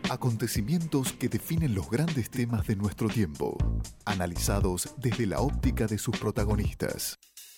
Acontecimientos que definen los grandes temas de nuestro tiempo, analizados desde la óptica de sus protagonistas.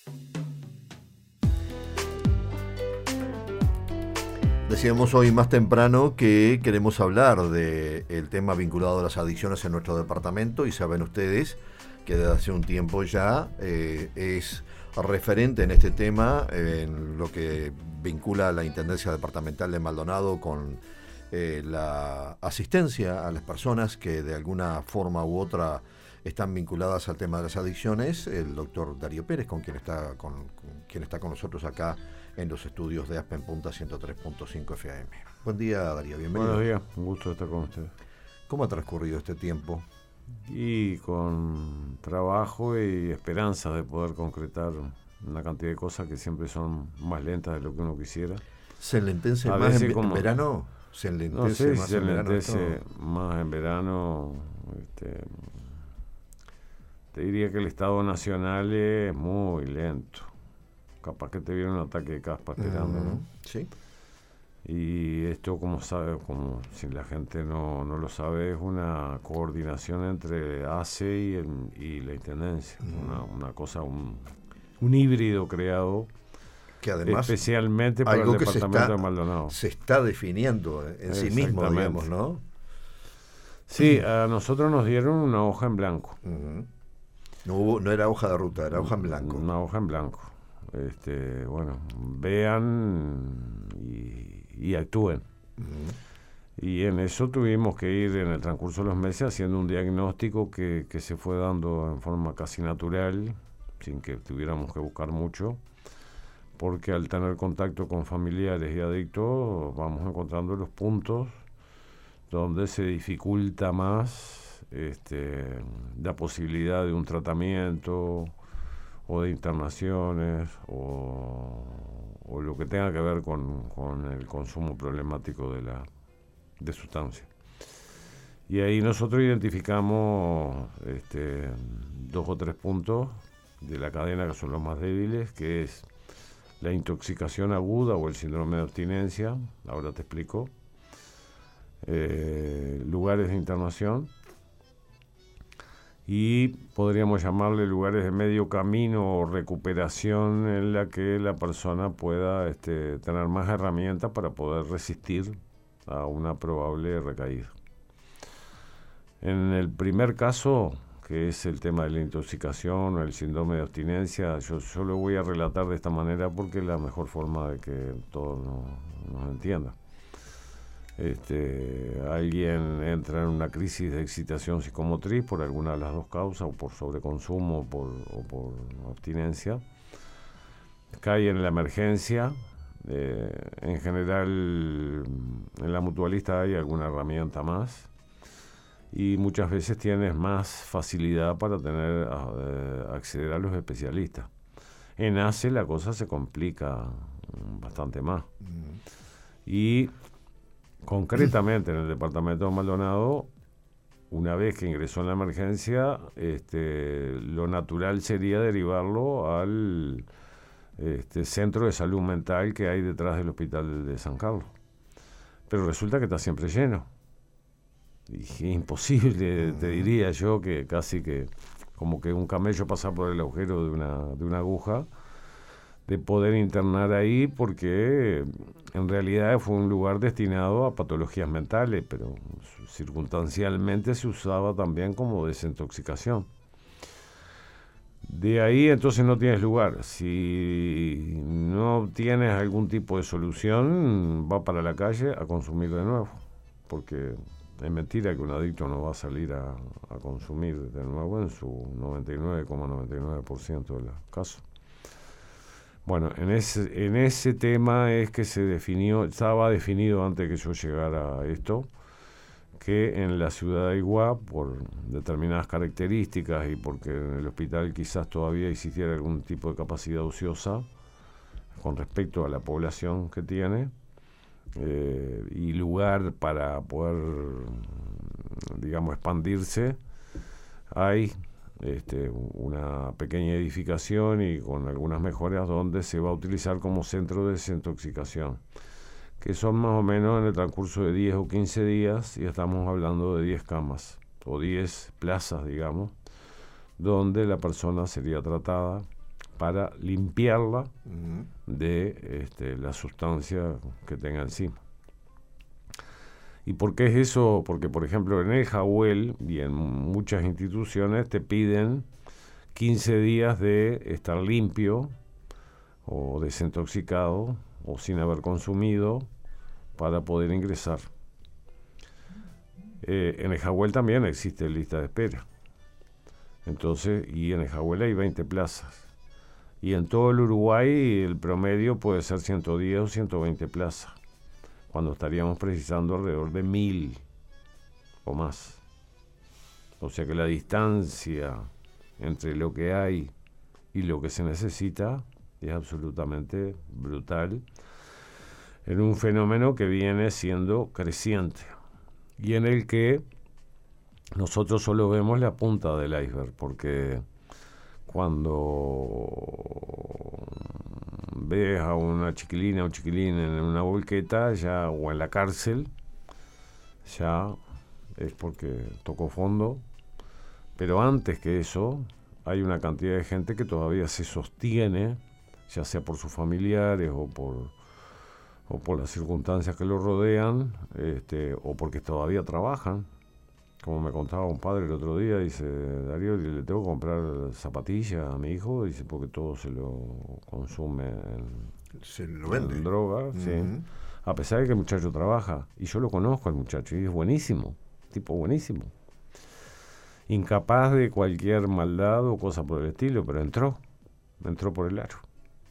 Decíamos hoy más temprano que queremos hablar del tema vinculado a las adicciones en nuestro departamento, y saben ustedes que desde hace un tiempo ya es referente en este tema, en lo que vincula a la Intendencia Departamental de Maldonado con la asistencia a las personas que de alguna forma u otra están vinculadas al tema de las adicciones. El doctor Darío Pérez, con quien está con nosotros acá en los estudios de Aspen Punta 103.5 FM. Buen día, Darío, bienvenido. Buenos días, un gusto estar con ustedes. ¿Cómo ha transcurrido este tiempo? Y con trabajo y esperanza de poder concretar una cantidad de cosas que siempre son más lentas de lo que uno quisiera. ¿Se enlentece más en verano? ¿Se enlentece más en verano? Te diría que el Estado Nacional es muy lento. Capaz que te viene un ataque de caspa tirando, ¿no? Sí. Y esto, como si la gente no lo sabe, es una coordinación entre ACE y la Intendencia. Una cosa, un híbrido creado que además especialmente para el departamento de Maldonado. Se está definiendo en sí mismo, digamos, ¿no? Sí, a nosotros nos dieron una hoja en blanco. No era hoja de ruta, era hoja en blanco. Una hoja en blanco. Vean y actúen. Y en eso tuvimos que ir en el transcurso de los meses haciendo un diagnóstico que se fue dando en forma casi natural, sin que tuviéramos que buscar mucho, porque al tener contacto con familiares y adictos vamos encontrando los puntos donde se dificulta más la posibilidad de un tratamiento o de internaciones o lo que tenga que ver con el consumo problemático de sustancias. Y ahí nosotros identificamos 2 o 3 puntos de la cadena que son los más débiles, que es la intoxicación aguda o el síndrome de abstinencia, ahora te explico, lugares de internación, y podríamos llamarle lugares de medio camino o recuperación en la que la persona pueda tener más herramientas para poder resistir a una probable recaída. En el primer caso, que es el tema de la intoxicación o el síndrome de abstinencia, yo lo voy a relatar de esta manera porque es la mejor forma de que todos nos entiendan. Alguien entra en una crisis de excitación psicomotriz por alguna de las dos causas, o por sobreconsumo o por abstinencia, cae en la emergencia. En general, en la mutualista hay alguna herramienta más, y muchas veces tienes más facilidad para acceder a los especialistas. En ACE la cosa se complica bastante más. Y concretamente en el departamento de Maldonado, una vez que ingresó en la emergencia, lo natural sería derivarlo al centro de salud mental que hay detrás del hospital de San Carlos. Pero resulta que está siempre lleno. Y es imposible, te diría yo, que casi que como que un camello pasa por el agujero de una aguja, de poder internar ahí, porque en realidad fue un lugar destinado a patologías mentales, pero circunstancialmente se usaba también como desintoxicación. De ahí entonces no tienes lugar. Si no tienes algún tipo de solución, va para la calle a consumir de nuevo, porque es mentira que un adicto no va a salir a consumir de nuevo en su 99,99% de los casos. Bueno, en ese tema es que estaba definido antes que yo llegara a esto, que en la ciudad de Aiguá, por determinadas características y porque en el hospital quizás todavía existiera algún tipo de capacidad ociosa con respecto a la población que tiene, y lugar para poder, digamos, expandirse, hay una pequeña edificación y con algunas mejoras donde se va a utilizar como centro de desintoxicación, que son más o menos en el transcurso de 10 o 15 días, y estamos hablando de 10 camas, o 10 plazas, digamos, donde la persona sería tratada para limpiarla de la sustancia que tenga encima. ¿Y por qué es eso? Porque, por ejemplo, en el Jahuel y en muchas instituciones te piden 15 días de estar limpio o desintoxicado o sin haber consumido para poder ingresar. En el Jahuel también existe lista de espera. Entonces, y en el Jahuel hay 20 plazas. Y en todo el Uruguay el promedio puede ser 110 o 120 plazas, cuando estaríamos precisando alrededor de 1000 o más. O sea que la distancia entre lo que hay y lo que se necesita es absolutamente brutal, en un fenómeno que viene siendo creciente y en el que nosotros solo vemos la punta del iceberg, porque cuando ves a una chiquilina o chiquilín en una volqueta ya, o en la cárcel, ya es porque tocó fondo. Pero antes que eso, hay una cantidad de gente que todavía se sostiene, ya sea por sus familiares o por las circunstancias que lo rodean, o porque todavía trabajan. Como me contaba un padre el otro día, dice: Darío, le tengo que comprar zapatillas a mi hijo, dice, porque todo se lo consume en droga, sí. A pesar de que el muchacho trabaja, y yo lo conozco al muchacho, y es buenísimo, tipo buenísimo. Incapaz de cualquier maldad o cosa por el estilo, pero entró por el aro.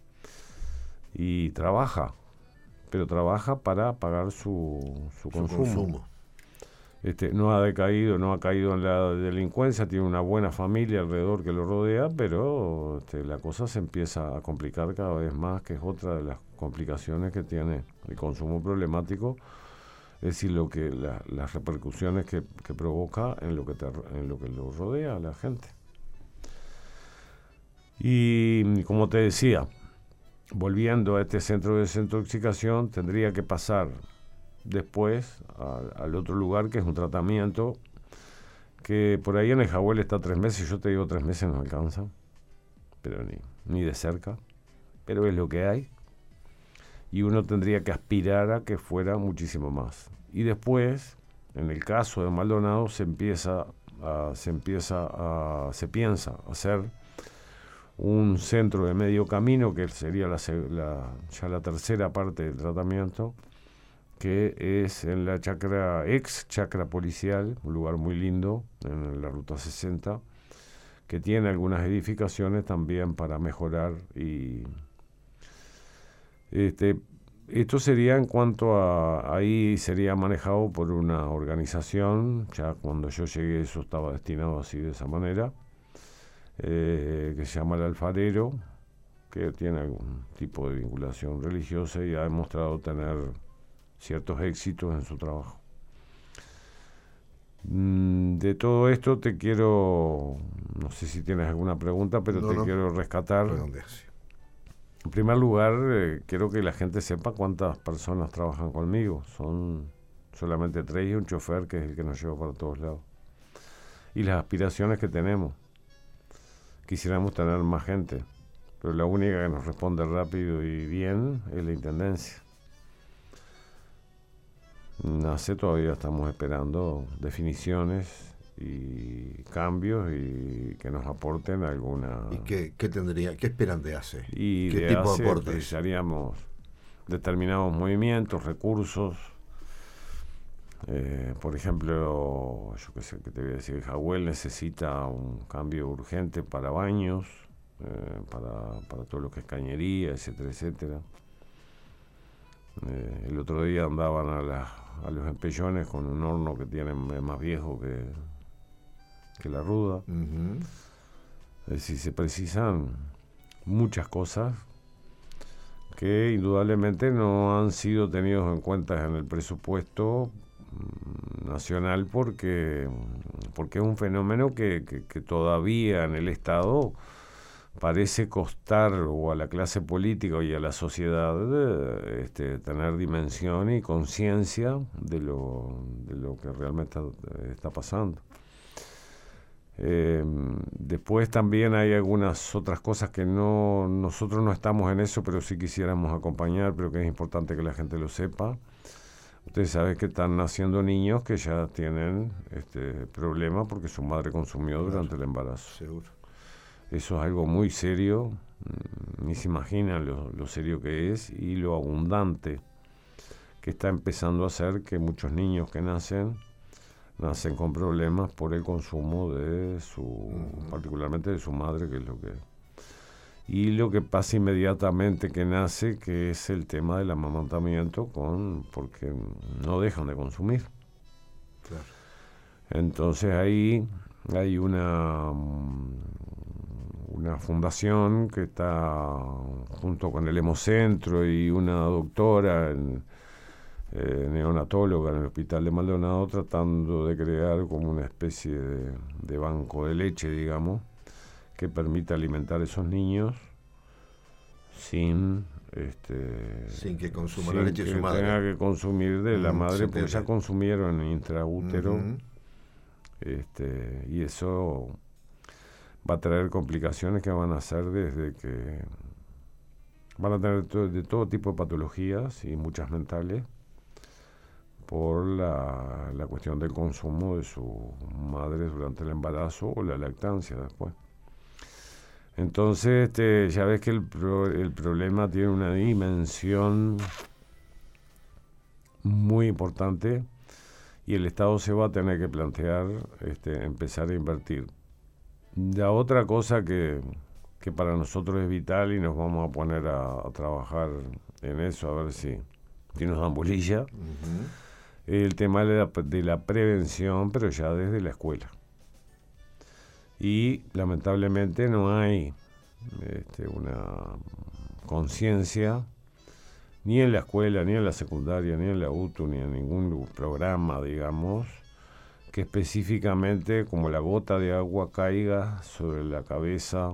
Y trabaja, pero trabaja para pagar su consumo. No ha decaído, no ha caído en la delincuencia, tiene una buena familia alrededor que lo rodea, pero la cosa se empieza a complicar cada vez más, que es otra de las complicaciones que tiene el consumo problemático, es decir, las repercusiones que provoca en lo que lo rodea a la gente. Y como te decía, volviendo a este centro de desintoxicación, tendría que pasar después al otro lugar, que es un tratamiento que por ahí en el Jahuel está 3 meses. Yo te digo, 3 meses no alcanza, pero ni de cerca, pero es lo que hay, y uno tendría que aspirar a que fuera muchísimo más. Y después, en el caso de Maldonado, se piensa hacer un centro de medio camino, que sería ya la tercera parte del tratamiento, que es en la ex chacra policial, un lugar muy lindo en la Ruta 60, que tiene algunas edificaciones también para mejorar. Y esto sería en cuanto a, ahí sería manejado por una organización. Ya cuando yo llegué eso estaba destinado así, de esa manera, que se llama El Alfarero, que tiene algún tipo de vinculación religiosa y ha demostrado tener ciertos éxitos en su trabajo. De todo esto te quiero, no sé si tienes alguna pregunta, pero quiero rescatar. En primer lugar, quiero que la gente sepa cuántas personas trabajan conmigo. Son solamente 3 y un chofer, que es el que nos lleva para todos lados. Y las aspiraciones que tenemos. Quisiéramos tener más gente, pero la única que nos responde rápido y bien es la Intendencia. Todavía estamos esperando definiciones y cambios y que nos aporten alguna. ¿Y qué esperan de ACE? Y ¿Qué de tipo ACE de aportes? precisaríamos determinados movimientos, recursos. Por ejemplo, yo qué sé, que te voy a decir, Jahuel necesita un cambio urgente para baños, para todo lo que es cañería, etcétera, etcétera. El otro día andaban a los empellones con un horno que tienen más viejo que la ruda. Uh-huh. Es decir, se precisan muchas cosas que indudablemente no han sido tenidos en cuenta en el presupuesto nacional, porque es un fenómeno que todavía en el Estado parece costar o a la clase política y a la sociedad tener dimensión y conciencia de lo que realmente está pasando. Después también hay algunas otras cosas que nosotros no estamos en eso, pero sí quisiéramos acompañar, pero que es importante que la gente lo sepa. Ustedes saben que están naciendo niños que ya tienen problemas porque su madre consumió durante el embarazo. Seguro. Eso es algo muy serio, ni se imaginan lo serio que es y lo abundante que está empezando a hacer que muchos niños que nacen con problemas por el consumo de particularmente de su madre, que es lo que... Y lo que pasa inmediatamente que nace, que es el tema del amamantamiento, porque no dejan de consumir. Claro. Entonces ahí hay una fundación que está junto con el Hemocentro y una doctora neonatóloga en el Hospital de Maldonado, tratando de crear como una especie de banco de leche, digamos, que permita alimentar a esos niños sin que consuma la leche de su madre. Tenga que consumir de la madre, porque ya consumieron intraútero. Y eso va a traer complicaciones que van a hacer desde que van a tener de todo tipo de patologías y muchas mentales por la cuestión del consumo de su madre durante el embarazo o la lactancia después. Entonces ya ves que el problema tiene una dimensión muy importante y el Estado se va a tener que plantear empezar a invertir. La otra cosa que para nosotros es vital, y nos vamos a poner a trabajar en eso, a ver si nos dan bolilla, el tema de la prevención, pero ya desde la escuela. Y lamentablemente no hay una conciencia ni en la escuela, ni en la secundaria, ni en la UTU, ni en ningún programa, digamos, que específicamente como la gota de agua caiga sobre la cabeza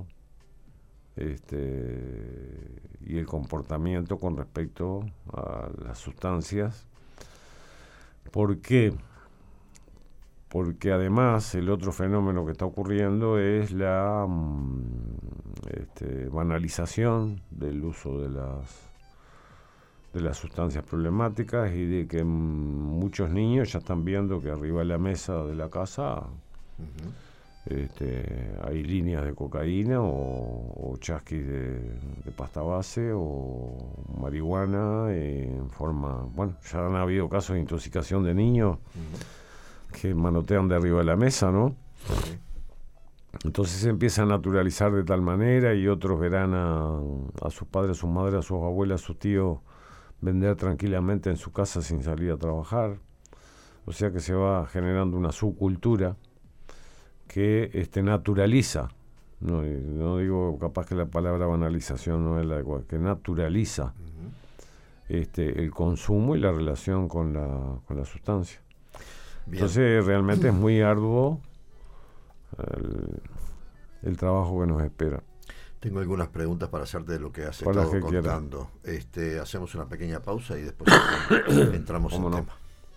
y el comportamiento con respecto a las sustancias. ¿Por qué? Porque además el otro fenómeno que está ocurriendo es la banalización del uso de las sustancias problemáticas y de que muchos niños ya están viendo que arriba de la mesa de la casa hay líneas de cocaína o chasquis de pasta base o marihuana en forma... Bueno, ya han habido casos de intoxicación de niños que manotean de arriba de la mesa, ¿no? Entonces se empieza a naturalizar de tal manera y otros verán a sus padres, a sus madres, a sus abuelas, a sus tíos vender tranquilamente en su casa sin salir a trabajar. O sea que se va generando una subcultura que naturaliza, no digo capaz que la palabra banalización no es la adecuada, que naturaliza el consumo y la relación con la sustancia. Bien. Entonces realmente es muy arduo el trabajo que nos espera. Tengo algunas preguntas para hacerte de lo que has estado contando. Hacemos una pequeña pausa y después entramos en tema.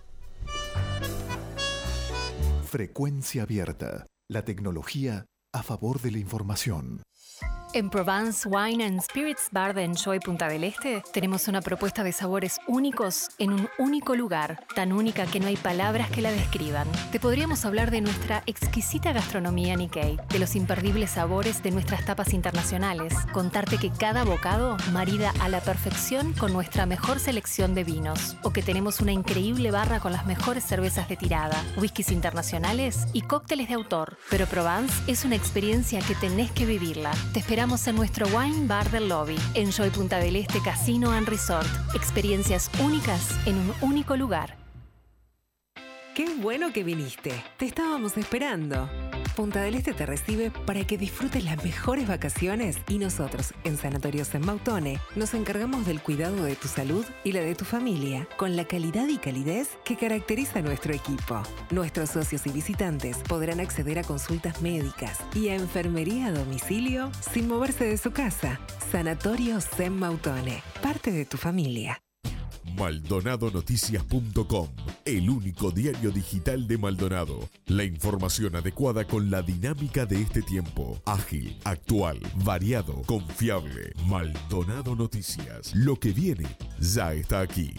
Frecuencia abierta. La tecnología a favor de la información. En Provence Wine and Spirits Bar de Enjoy Punta del Este tenemos una propuesta de sabores únicos en un único lugar, tan única que no hay palabras que la describan. Te podríamos hablar de nuestra exquisita gastronomía Nikkei, de los imperdibles sabores de nuestras tapas internacionales, contarte que cada bocado marida a la perfección con nuestra mejor selección de vinos, o que tenemos una increíble barra con las mejores cervezas de tirada, whiskies internacionales y cócteles de autor. Pero Provence es una experiencia que tenés que vivirla. Te esperamos en nuestro Wine Bar del Lobby. Enjoy Punta del Este Casino and Resort. Experiencias únicas en un único lugar. ¡Qué bueno que viniste! Te estábamos esperando. Punta del Este te recibe para que disfrutes las mejores vacaciones y nosotros, en Sanatorios en Mautone, nos encargamos del cuidado de tu salud y la de tu familia, con la calidad y calidez que caracteriza a nuestro equipo. Nuestros socios y visitantes podrán acceder a consultas médicas y a enfermería a domicilio sin moverse de su casa. Sanatorios en Mautone, parte de tu familia. MaldonadoNoticias.com, el único diario digital de Maldonado. La información adecuada con la dinámica de este tiempo. Ágil, actual, variado, confiable. Maldonado Noticias. Lo que viene ya está aquí.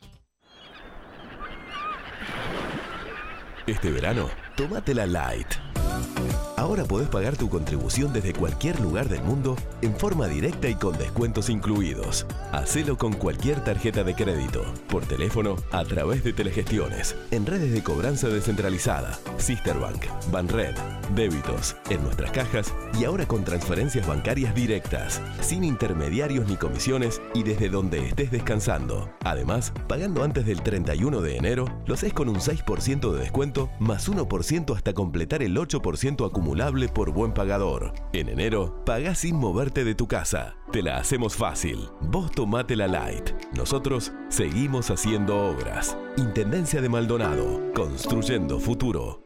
Este verano, tómatela light. Ahora podés pagar tu contribución desde cualquier lugar del mundo en forma directa y con descuentos incluidos. Hacelo con cualquier tarjeta de crédito, por teléfono, a través de telegestiones, en redes de cobranza descentralizada, Sisterbank, Banred, débitos, en nuestras cajas y ahora con transferencias bancarias directas, sin intermediarios ni comisiones y desde donde estés descansando. Además, pagando antes del 31 de enero, lo haces con un 6% de descuento más 1% hasta completar el 8% acumulable por buen pagador. En enero, pagás sin moverte de tu casa. Te la hacemos fácil. Vos tomátela light. Nosotros seguimos haciendo obras. Intendencia de Maldonado. Construyendo futuro.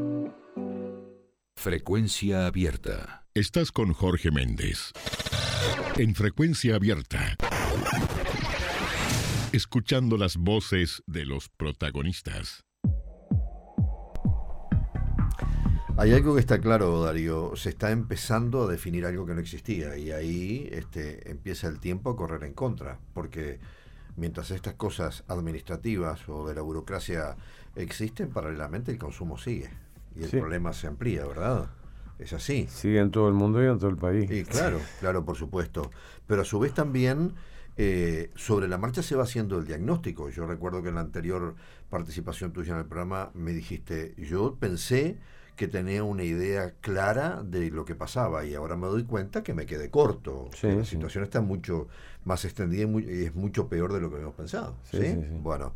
Frecuencia abierta. Estás con Jorge Méndez. En Frecuencia Abierta. Escuchando las voces de los protagonistas. Hay algo que está claro, Darío, se está empezando a definir algo que no existía y ahí empieza el tiempo a correr en contra, porque mientras estas cosas administrativas o de la burocracia existen, paralelamente el consumo sigue y el problema se amplía, ¿verdad? Es así. Sigue en todo el mundo y en todo el país. Y claro, por supuesto. Pero a su vez también sobre la marcha se va haciendo el diagnóstico. Yo recuerdo que en la anterior participación tuya en el programa me dijiste, yo pensé que tenía una idea clara de lo que pasaba y ahora me doy cuenta que me quedé corto. La situación está mucho más extendida y es mucho peor de lo que habíamos pensado. ¿Sí? Bueno,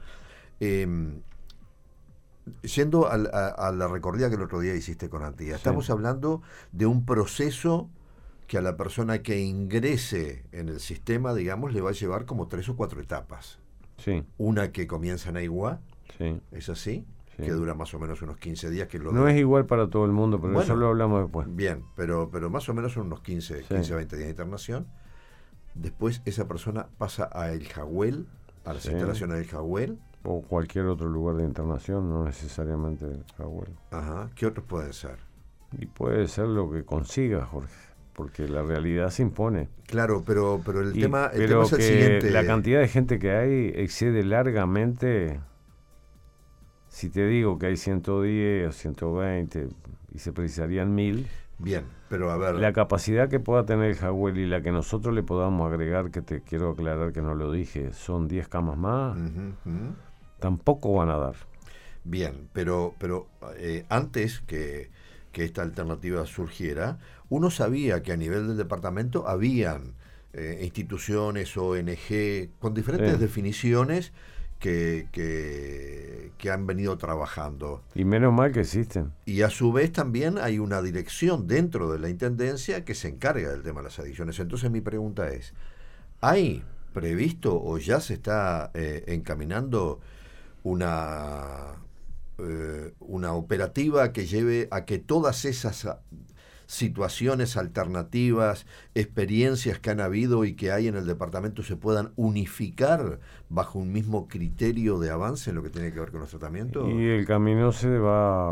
yendo a la recorrida que el otro día hiciste con Antía, estamos hablando de un proceso que a la persona que ingrese en el sistema, digamos, le va a llevar como 3 o 4 etapas. Sí. Una que comienza en Aiguá, ¿es así? Que dura más o menos unos 15 días. No es igual para todo el mundo, pero eso lo hablamos después. Bien, pero más o menos son unos 15 a 20 días de internación. Después esa persona pasa a El Jagüel, a las instalaciones del Jagüel. O cualquier otro lugar de internación, no necesariamente El Jagüel. Ajá. ¿Qué otros pueden ser? Y puede ser lo que consiga, Jorge, porque la realidad se impone. Claro, pero el tema es el siguiente. La cantidad de gente que hay excede largamente. Si te digo que hay 110 o 120 y se precisarían 1000. Bien, pero a ver. La capacidad que pueda tener el Jagüel y la que nosotros le podamos agregar, que te quiero aclarar que no lo dije, son 10 camas más, tampoco van a dar. Bien, pero antes que esta alternativa surgiera, uno sabía que a nivel del departamento habían instituciones, ONG, con diferentes definiciones que han venido trabajando. Y menos mal que existen. Y a su vez también hay una dirección dentro de la Intendencia que se encarga del tema de las adicciones. Entonces mi pregunta es, ¿hay previsto o ya se está encaminando una operativa que lleve a que todas esas situaciones alternativas, experiencias que han habido y que hay en el departamento se puedan unificar bajo un mismo criterio de avance en lo que tiene que ver con los tratamientos? Y el camino se va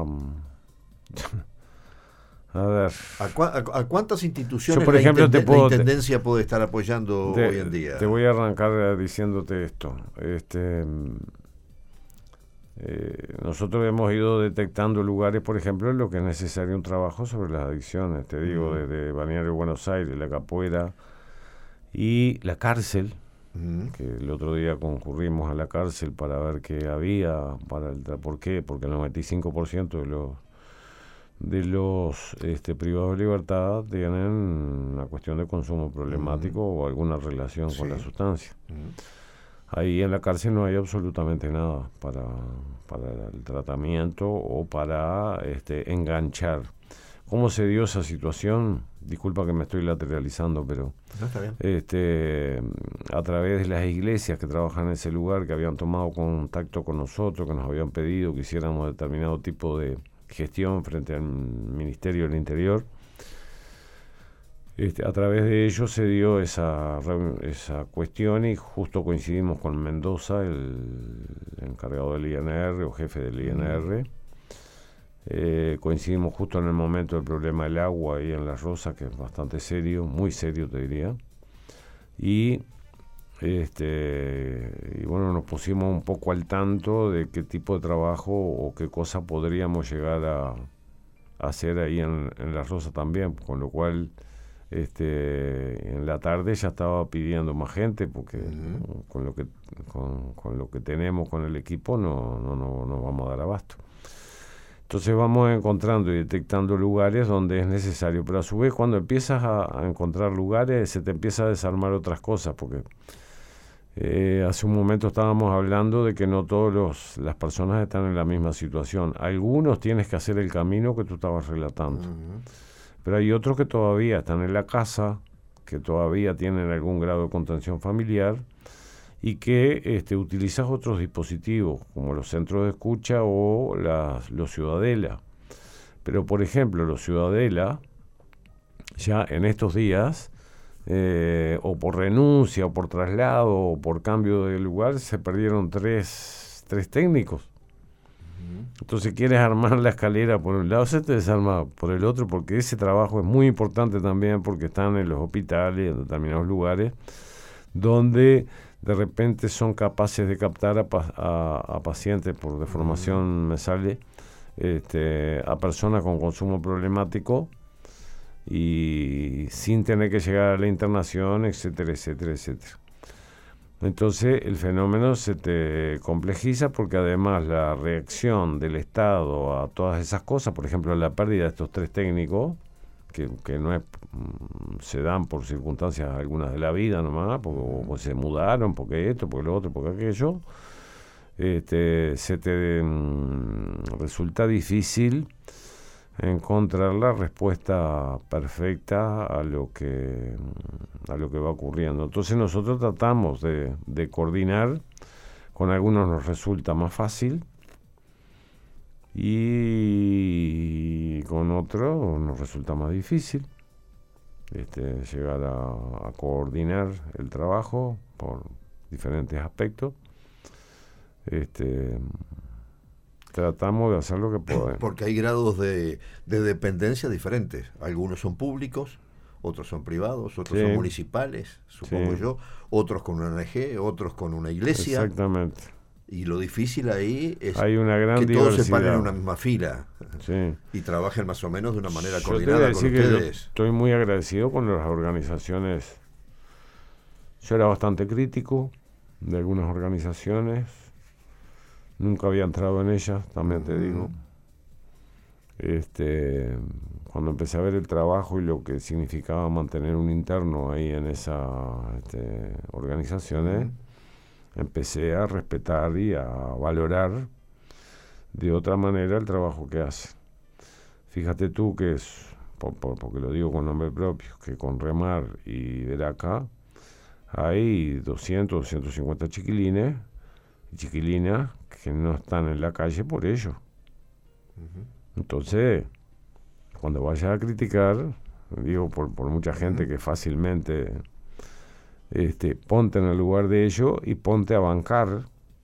a ver. ¿A cuántas instituciones por ejemplo, la Intendencia puede estar apoyando hoy en día? Te voy a arrancar diciéndote esto. Nosotros hemos ido detectando lugares, por ejemplo, en lo que es necesario un trabajo sobre las adicciones. Te digo, desde Balneario Buenos Aires, la Capoeira y la cárcel, que el otro día concurrimos a la cárcel para ver qué había, ¿por qué? Porque el 95% de los privados de libertad tienen una cuestión de consumo problemático o alguna relación con la sustancia. Ahí en la cárcel no hay absolutamente nada para el tratamiento o para enganchar. ¿Cómo se dio esa situación? Disculpa que me estoy lateralizando, pero No, está bien. A través de las iglesias que trabajan en ese lugar, que habían tomado contacto con nosotros, que nos habían pedido que hiciéramos determinado tipo de gestión frente al Ministerio del Interior. A través de ellos se dio esa cuestión y justo coincidimos con Mendoza, el encargado del INR o jefe del INR. Coincidimos justo en el momento del problema del agua ahí en La Rosa, que es bastante serio, muy serio te diría. Y bueno, nos pusimos un poco al tanto de qué tipo de trabajo o qué cosa podríamos llegar a hacer ahí en La Rosa también, con lo cual en la tarde ya estaba pidiendo más gente porque con lo que tenemos con el equipo no vamos a dar abasto. Entonces vamos encontrando y detectando lugares donde es necesario, pero a su vez cuando empiezas a encontrar lugares se te empieza a desarmar otras cosas, porque hace un momento estábamos hablando de que no todas las personas están en la misma situación. Algunos tienes que hacer el camino que tú estabas relatando. Pero hay otros que todavía están en la casa, que todavía tienen algún grado de contención familiar y que utilizas otros dispositivos, como los centros de escucha o los Ciudadela. Pero, por ejemplo, los Ciudadela, ya en estos días, o por renuncia, o por traslado, o por cambio de lugar, se perdieron tres técnicos. Entonces quieres armar la escalera por un lado, se te desarma por el otro, porque ese trabajo es muy importante también, porque están en los hospitales, en determinados lugares, donde de repente son capaces de captar a pacientes, por deformación me sale, a personas con consumo problemático, y sin tener que llegar a la internación, etcétera, etcétera, etcétera. Entonces el fenómeno se te complejiza porque además la reacción del Estado a todas esas cosas, por ejemplo la pérdida de estos 3 técnicos, que no es, se dan por circunstancias algunas de la vida nomás, porque se mudaron, porque esto, porque lo otro, porque aquello, se te resulta difícil encontrar la respuesta perfecta a lo que va ocurriendo. Entonces nosotros tratamos de coordinar, con algunos nos resulta más fácil y con otros nos resulta más difícil llegar a coordinar el trabajo por diferentes aspectos. Tratamos de hacer lo que podemos. Porque hay grados de dependencia diferentes. Algunos son públicos, otros son privados, otros son municipales, supongo yo, otros con una ONG, otros con una iglesia. Exactamente. Y lo difícil ahí es hay una gran que todos diversidad. se paren en una misma fila y trabajen más o menos de una manera coordinada con ustedes. Estoy muy agradecido con las organizaciones. Yo era bastante crítico de algunas organizaciones. Nunca había entrado en ellas, también te digo. Cuando empecé a ver el trabajo y lo que significaba mantener un interno ahí en esas organizaciones, empecé a respetar y a valorar de otra manera el trabajo que hace. Fíjate tú que es, porque lo digo con nombre propio, que con Remar y Veraca hay 200, 250 chiquilines y chiquilinas que no están en la calle por ello. Entonces, cuando vayas a criticar, digo por mucha gente que fácilmente ponte en el lugar de ellos y ponte a bancar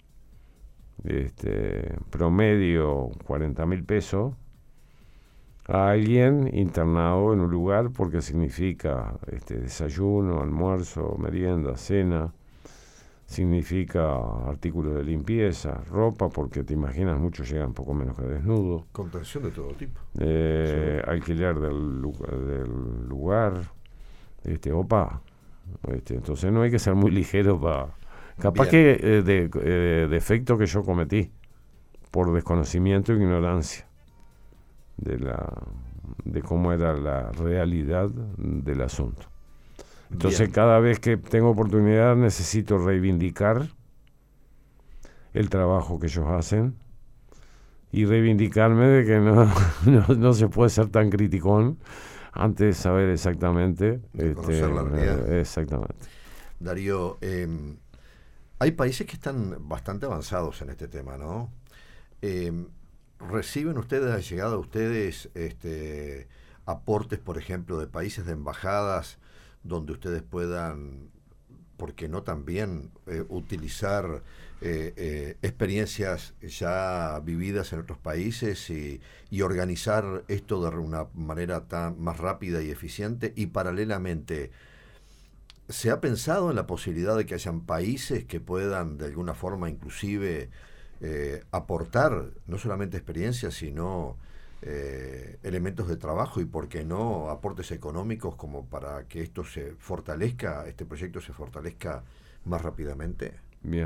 promedio 40.000 pesos a alguien internado en un lugar, porque significa desayuno, almuerzo, merienda, cena, significa artículos de limpieza, ropa, porque te imaginas, muchos llegan poco menos que desnudos. Contención de todo tipo. Alquiler del lugar, entonces no hay que ser muy ligero para... Capaz que de defecto que yo cometí, por desconocimiento e ignorancia de cómo era la realidad del asunto. Entonces cada vez que tengo oportunidad necesito reivindicar el trabajo que ellos hacen y reivindicarme de que no se puede ser tan criticón antes de saber exactamente. Conocer la realidad. Exactamente. Darío, hay países que están bastante avanzados en este tema, ¿no? ¿Reciben ustedes, ha llegado a ustedes aportes, por ejemplo, de países, de embajadas, donde ustedes puedan, ¿por qué no también utilizar experiencias ya vividas en otros países y organizar esto de una manera más rápida y eficiente? Y paralelamente, ¿se ha pensado en la posibilidad de que hayan países que puedan de alguna forma inclusive aportar no solamente experiencias, sino elementos de trabajo y, por qué no, aportes económicos como para que esto se fortalezca, este proyecto se fortalezca más rápidamente? Bien.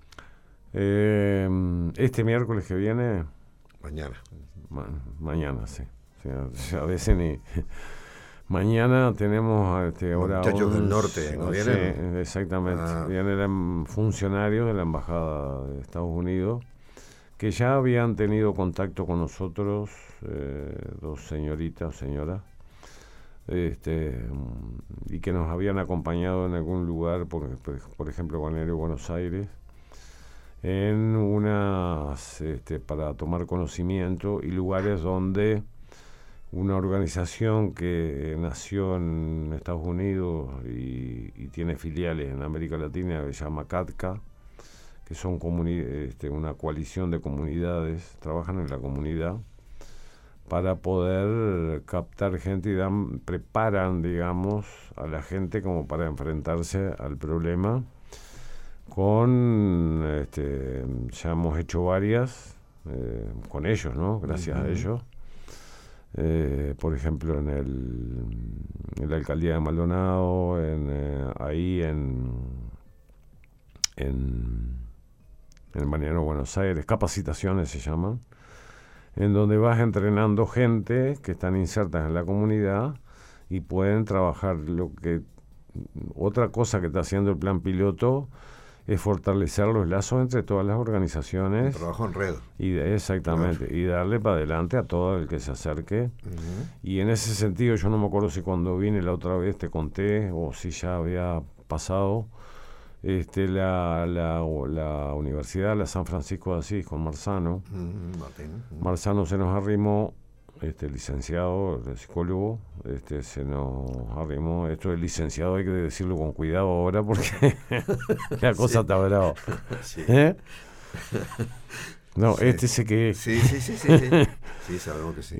Este miércoles que viene... Mañana. Mañana, sí. O sea, a veces ni... Mañana tenemos ahora muchachos del norte, ¿no vienen? Sí, exactamente. Vienen funcionarios de la Embajada de Estados Unidos que ya habían tenido contacto con nosotros, dos señoritas, señoras, y que nos habían acompañado en algún lugar, por ejemplo, Balneario Buenos Aires, en unas para tomar conocimiento, y lugares donde una organización que nació en Estados Unidos y tiene filiales en América Latina, que se llama CATCA, que son una coalición de comunidades, trabajan en la comunidad para poder captar gente y preparan, digamos, a la gente como para enfrentarse al problema. Ya hemos hecho varias con ellos, ¿no? Gracias a ellos. Por ejemplo, en la alcaldía de Maldonado, ahí en el Balneario Buenos Aires, capacitaciones se llaman, en donde vas entrenando gente que están insertas en la comunidad y pueden trabajar. Otra cosa que está haciendo el plan piloto es fortalecer los lazos entre todas las organizaciones. Un trabajo en red. Exactamente, claro. Y darle para adelante a todo el que se acerque. Y en ese sentido, yo no me acuerdo si cuando vine la otra vez te conté, o si ya había pasado, la Universidad, la San Francisco de Asís, con Marzano. Marzano se nos arrimó, licenciado, el psicólogo, se nos arrimó. Esto del licenciado hay que decirlo con cuidado ahora porque la cosa está brava. Sí. No, sí. Sé que... Sí, sabemos que sí.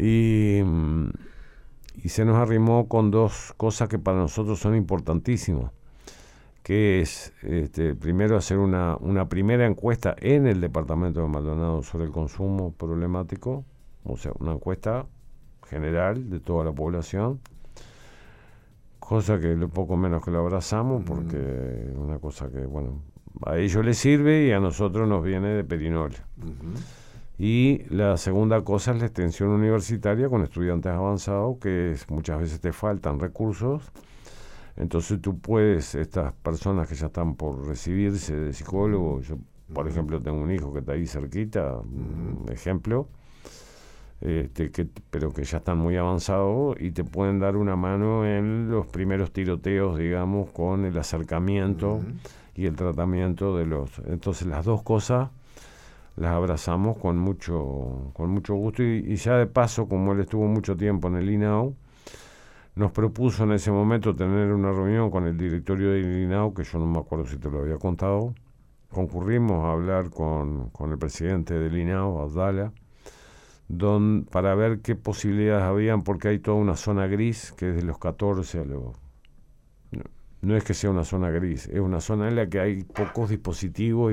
Y se nos arrimó con dos cosas que para nosotros son importantísimas, que es, primero, hacer una primera encuesta en el departamento de Maldonado sobre el consumo problemático, o sea, una encuesta general de toda la población, cosa que poco menos que lo abrazamos, porque es una cosa que, bueno, a ellos les sirve y a nosotros nos viene de perinola. Y la segunda cosa es la extensión universitaria con estudiantes avanzados, que muchas veces te faltan recursos. Entonces tú puedes, estas personas que ya están por recibirse de psicólogo, yo por ejemplo tengo un hijo que está ahí cerquita, ejemplo, pero que ya están muy avanzados y te pueden dar una mano en los primeros tiroteos, digamos, con el acercamiento y el tratamiento de los... Entonces las dos cosas las abrazamos con mucho gusto, y ya de paso, como él estuvo mucho tiempo en el INAO, nos propuso en ese momento tener una reunión con el directorio del INAO, que yo no me acuerdo si te lo había contado. Concurrimos a hablar con el presidente del INAO, Abdala, para ver qué posibilidades habían, porque hay toda una zona gris, que es de los 14 a los... No es que sea una zona gris, es una zona en la que hay pocos dispositivos y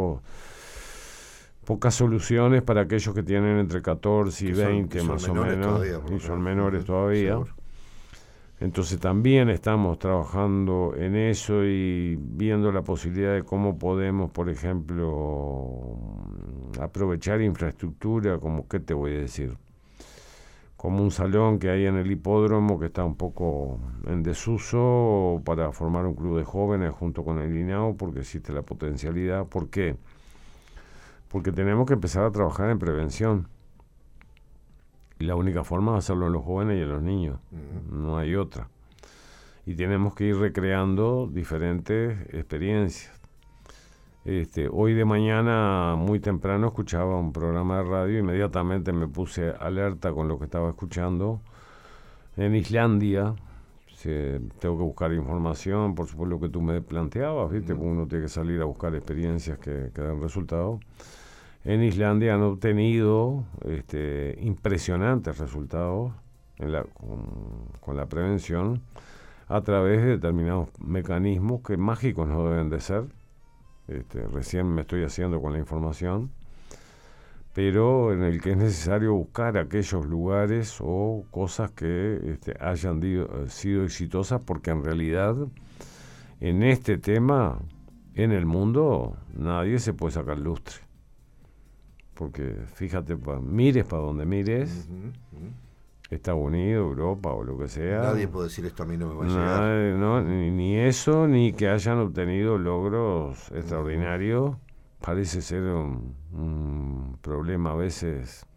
pocas soluciones para aquellos que tienen entre 14 y 20 más o menos, todavía, y son menores todavía. Seguro. Entonces también estamos trabajando en eso y viendo la posibilidad de cómo podemos, por ejemplo, aprovechar infraestructura, como, ¿qué te voy a decir? Como un salón que hay en el hipódromo que está un poco en desuso, para formar un club de jóvenes junto con el INAO, porque existe la potencialidad. ¿Por qué? Porque tenemos que empezar a trabajar en prevención. Y la única forma es hacerlo en los jóvenes y en los niños. No hay otra. Y tenemos que ir recreando diferentes experiencias. Hoy de mañana, muy temprano, escuchaba un programa de radio. Inmediatamente me puse alerta con lo que estaba escuchando. En Islandia, tengo que buscar información, por supuesto lo que tú me planteabas, ¿viste? Porque uno tiene que salir a buscar experiencias que den resultados. En Islandia han obtenido impresionantes resultados con la prevención a través de determinados mecanismos que mágicos no deben de ser. Recién me estoy haciendo con la información, pero en el que es necesario buscar aquellos lugares o cosas que hayan sido exitosas, porque en realidad en este tema, en el mundo, nadie se puede sacar lustre. Porque fíjate, mires para donde mires, Estados Unidos, Europa o lo que sea. Nadie puede decir esto a mí no me va a llegar. No, ni eso, ni que hayan obtenido logros extraordinarios. Parece ser un problema a veces,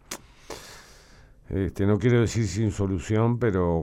no quiero decir sin solución, pero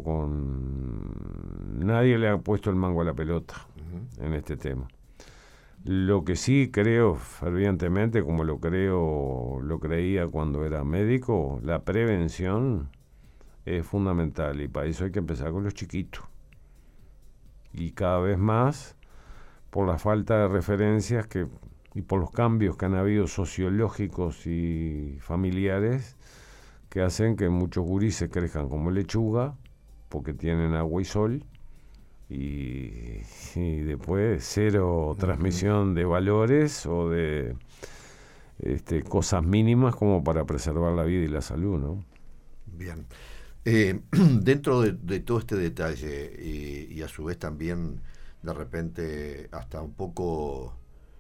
nadie le ha puesto el mango a la pelota en este tema. Lo que sí creo fervientemente, como lo creía cuando era médico, la prevención es fundamental, y para eso hay que empezar con los chiquitos. Y cada vez más, por la falta de referencias y por los cambios que han habido sociológicos y familiares, que hacen que muchos gurises crezcan como lechuga, porque tienen agua y sol, y después cero transmisión de valores o de cosas mínimas como para preservar la vida y la salud, ¿no? Bien. Dentro de todo este detalle y a su vez también de repente hasta un poco,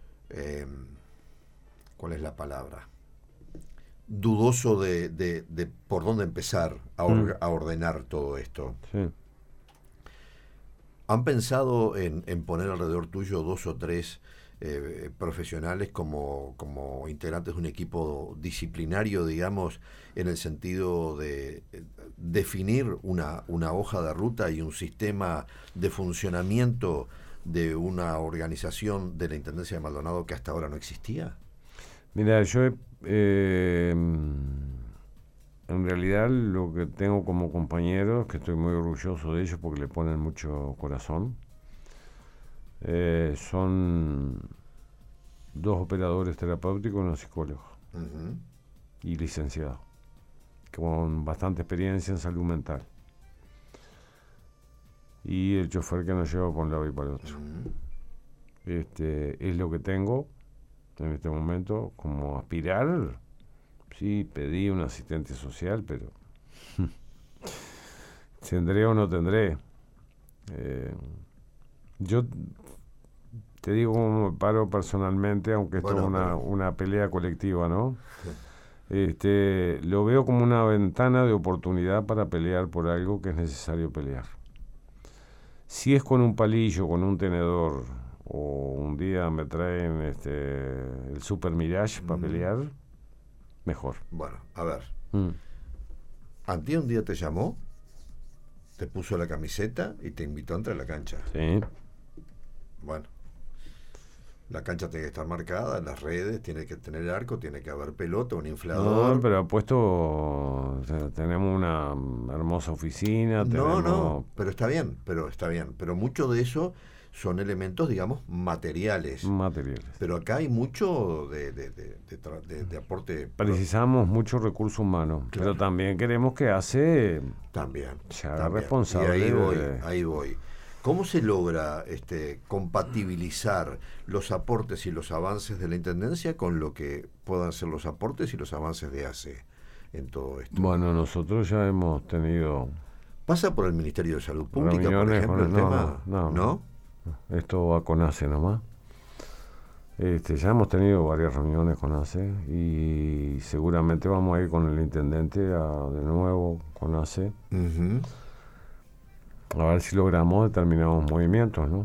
¿cuál es la palabra? Dudoso de por dónde empezar a ordenar todo esto. Sí. ¿Han pensado en poner alrededor tuyo 2 o 3 profesionales como integrantes de un equipo disciplinario, digamos, en el sentido de definir una hoja de ruta y un sistema de funcionamiento de una organización de la Intendencia de Maldonado que hasta ahora no existía? Mira, yo en realidad lo que tengo como compañeros, que estoy muy orgulloso de ellos porque le ponen mucho corazón, son 2 operadores terapéuticos y 1 psicólogo y licenciado, con bastante experiencia en salud mental, y el chofer que nos lleva por un lado y para el otro. Es lo que tengo en este momento como aspirar. Sí, pedí un asistente social, pero ¿tendré o no tendré? Yo te digo cómo me paro personalmente, aunque esto es una pelea colectiva, ¿no? Lo veo como una ventana de oportunidad para pelear por algo que es necesario pelear. Si es con un palillo, con un tenedor, o un día me traen el Super Mirage para pelear, mejor. Bueno, a ver. Antía un día te llamó, te puso la camiseta y te invitó a entrar a la cancha. Sí. Bueno, la cancha tiene que estar marcada, las redes, tiene que tener arco, tiene que haber pelota, un inflador. No, pero ha puesto, tenemos una hermosa oficina. No, pero está bien. Pero mucho de eso son elementos, digamos, materiales. Pero acá hay mucho de aporte. Precisamos mucho recurso humano, claro. Pero también queremos que hace se haga responsable. Y ahí voy. ¿Cómo se logra compatibilizar los aportes y los avances de la Intendencia con lo que puedan ser los aportes y los avances de ACE en todo esto? Bueno, nosotros ya hemos tenido... ¿Pasa por el Ministerio de Salud Pública, por ejemplo, el tema? No. Esto va con ACE nomás. Ya hemos tenido varias reuniones con ACE y seguramente vamos a ir con el intendente de nuevo con ACE. A ver si logramos determinados movimientos, ¿no?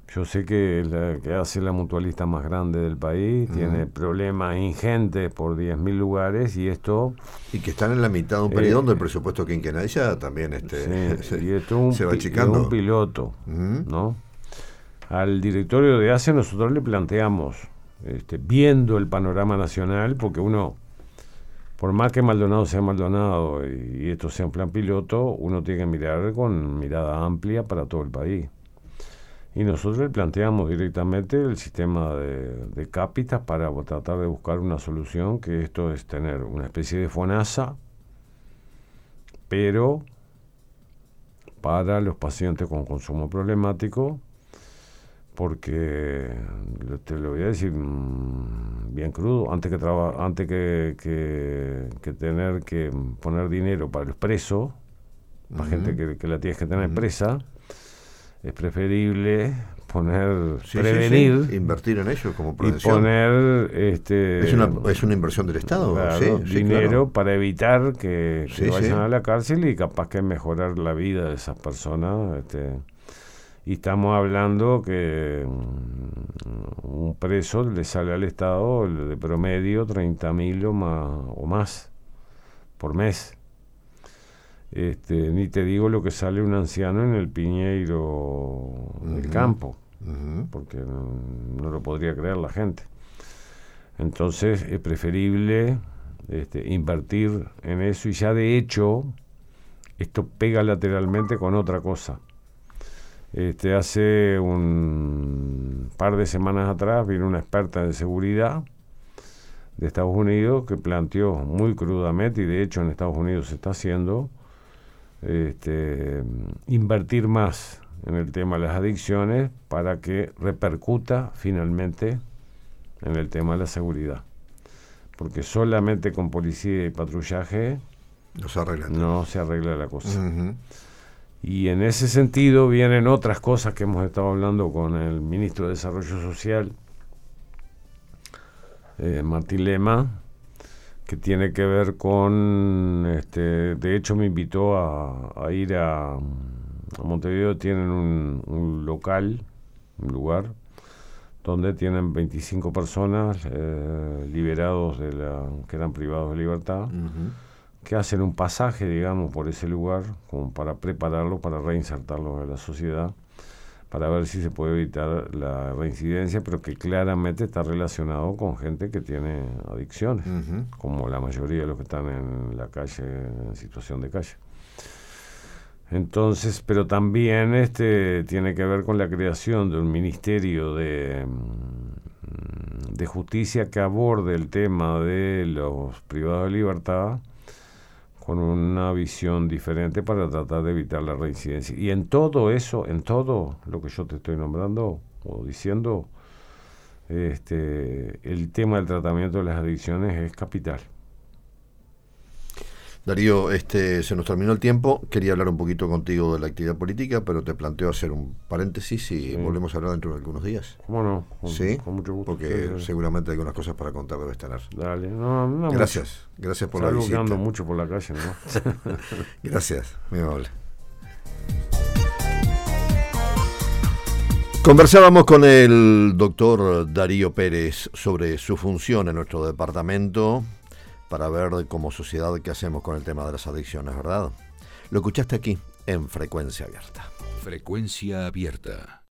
Yo sé que la que hace la mutualista más grande del país tiene problemas ingentes por 10.000 lugares y esto... Y que están en la mitad de un periodo del presupuesto quinquenal ya también y esto se va achicando. Un piloto, ¿no? Al directorio de ACE nosotros le planteamos, viendo el panorama nacional, porque uno, por más que Maldonado sea Maldonado y esto sea un plan piloto, uno tiene que mirar con mirada amplia para todo el país. Y nosotros le planteamos directamente el sistema de cápitas para tratar de buscar una solución, que esto es tener una especie de FONASA, pero para los pacientes con consumo problemático, porque te lo voy a decir bien crudo, antes que tener que poner dinero para los presos, la gente que la tienes que tener presa, es preferible prevenir, invertir en ello como prevención. Y poner es una inversión del Estado, claro, dinero claro, para evitar que vayan a la cárcel y capaz que mejorar la vida de esas personas. Y estamos hablando que un preso le sale al Estado de promedio 30.000 o más por mes. Ni te digo lo que sale un anciano en el Piñeiro del campo, porque no lo podría creer la gente. Entonces es preferible invertir en eso, y ya de hecho esto pega lateralmente con otra cosa. Hace un par de semanas atrás vino una experta en seguridad de Estados Unidos que planteó muy crudamente, y de hecho en Estados Unidos se está haciendo, invertir más en el tema de las adicciones para que repercuta finalmente en el tema de la seguridad, porque solamente con policía y patrullaje no se arregla la cosa. Y en ese sentido vienen otras cosas que hemos estado hablando con el ministro de Desarrollo Social, Martín Lema, que tiene que ver con, de hecho me invitó a ir a Montevideo. Tienen un local, un lugar, donde tienen 25 personas liberados que eran privados de libertad, que hacen un pasaje, digamos, por ese lugar, como para prepararlos, para reinsertarlos en la sociedad, para ver si se puede evitar la reincidencia, pero que claramente está relacionado con gente que tiene adicciones, como la mayoría de los que están en la calle, en situación de calle. Entonces, pero también tiene que ver con la creación de un ministerio de justicia que aborde el tema de los privados de libertad con una visión diferente para tratar de evitar la reincidencia. Y en todo eso, en todo lo que yo te estoy nombrando o diciendo, el tema del tratamiento de las adicciones es capital. Darío, se nos terminó el tiempo. Quería hablar un poquito contigo de la actividad política, pero te planteo hacer un paréntesis y volvemos a hablar dentro de algunos días. ¿Cómo no? ¿Sí? Con mucho gusto. Porque seguramente algunas cosas para contar debes tener. Dale. Gracias. Gracias por la visita. Saludando mucho por la calle, ¿no? Gracias, muy amable. Conversábamos con el doctor Darío Pérez sobre su función en nuestro departamento, para ver como sociedad qué hacemos con el tema de las adicciones, ¿verdad? Lo escuchaste aquí en Frecuencia Abierta. Frecuencia Abierta.